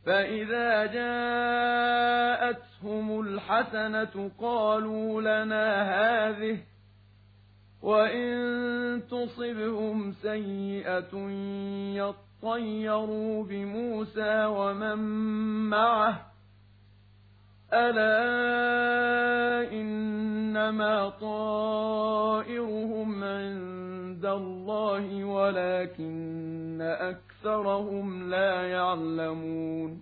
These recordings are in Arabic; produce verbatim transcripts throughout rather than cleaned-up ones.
فإذا جاءتهم الحسنة قالوا لنا هذه، وإن تصبهم سيئة يطيروا بموسى ومن معه، ألا إنما طائرهم عند الله ولكن أكثرهم لا يعلمون.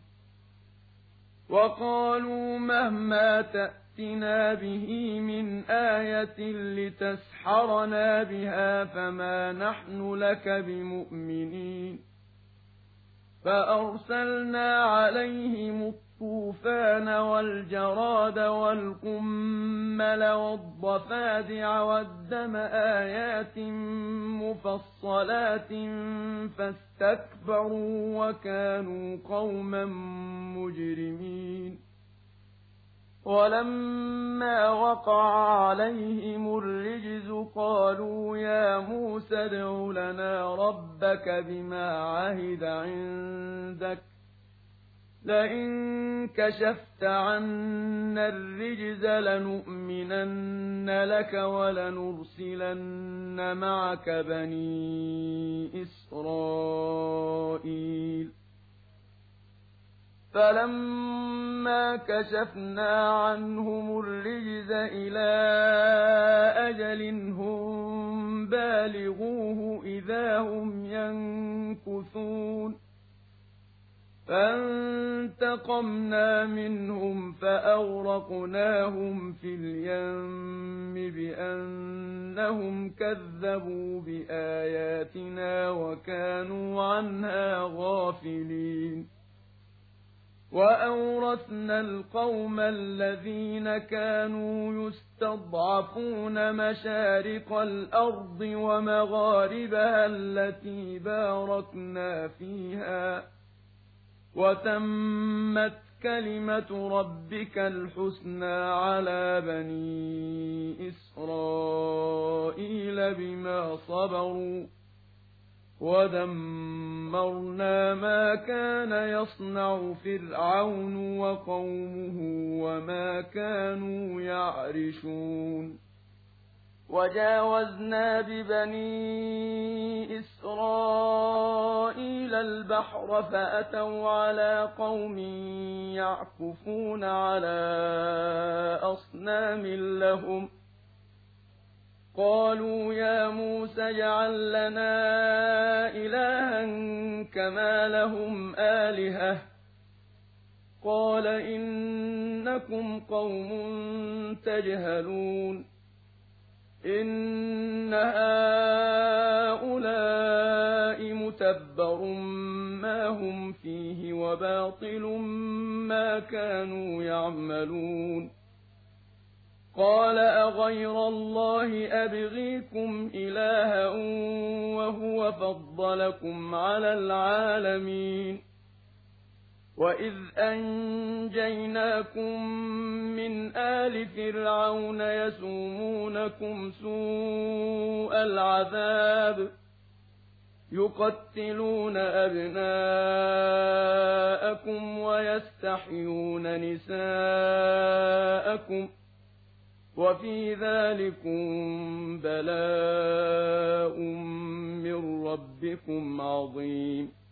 وقالوا مهما تأتنا به من آية لتسحرنا بها فما نحن لك بمؤمنين. فأرسلنا عليهم الطوفان والجراد والقمل والضفادع والدم آيات مفصلات فاستكبروا وكانوا قوما مجرمين. ولما وقع عليهم الرجز قالوا يا موسى ادع لنا ربك بما عهد عندك لئن كشفت عنا الرجز لنؤمنن لك ولنرسلن معك بني إسرائيل. فلما كشفنا عنهم الرجز إلى أجل هم بالغوه إذا هم ينكثون. فانتقمنا منهم فأغرقناهم في اليم بأنهم كذبوا بآياتنا وكانوا عنها غافلين. وأورثنا القوم الذين كانوا يستضعفون مشارق الأرض ومغاربها التي باركنا فيها، وتمت كلمة ربك الحسنى على بني إسرائيل بما صبروا، ودمرنا ما كان يصنع فرعون وقومه وما كانوا يعرشون. وجاوزنا ببني إسرائيل البحر فأتوا على قوم يعكفون على أصنام لهم. قالوا يا موسى اجعل لنا إلها كما لهم آلهة. قال إنكم قوم تجهلون. إن هؤلاء متبر ما هم فيه وباطل ما كانوا يعملون. قال أغير الله أبغيكم إلها وهو فضلكم على العالمين. وإذ أنجيناكم من آل فرعون يسومونكم سوء العذاب يقتلون أبناءكم ويستحيون نساءكم وفي ذلكم بلاء من ربكم عظيم.